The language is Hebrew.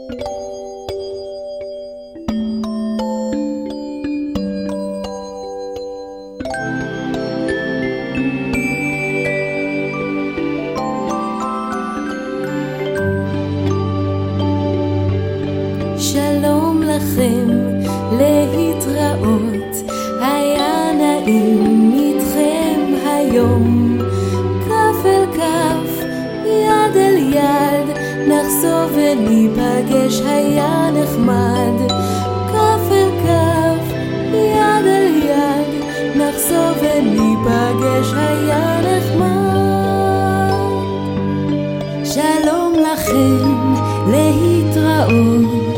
שלום לכם, להתראות, היה נעים איתכם היום. כף אל כף, יד אל יד, נחזור וניפגש, היה נחמד. כף אל כף, יד אל יד, נחזור וניפגש, היה נחמד. שלום לכם, להתראות,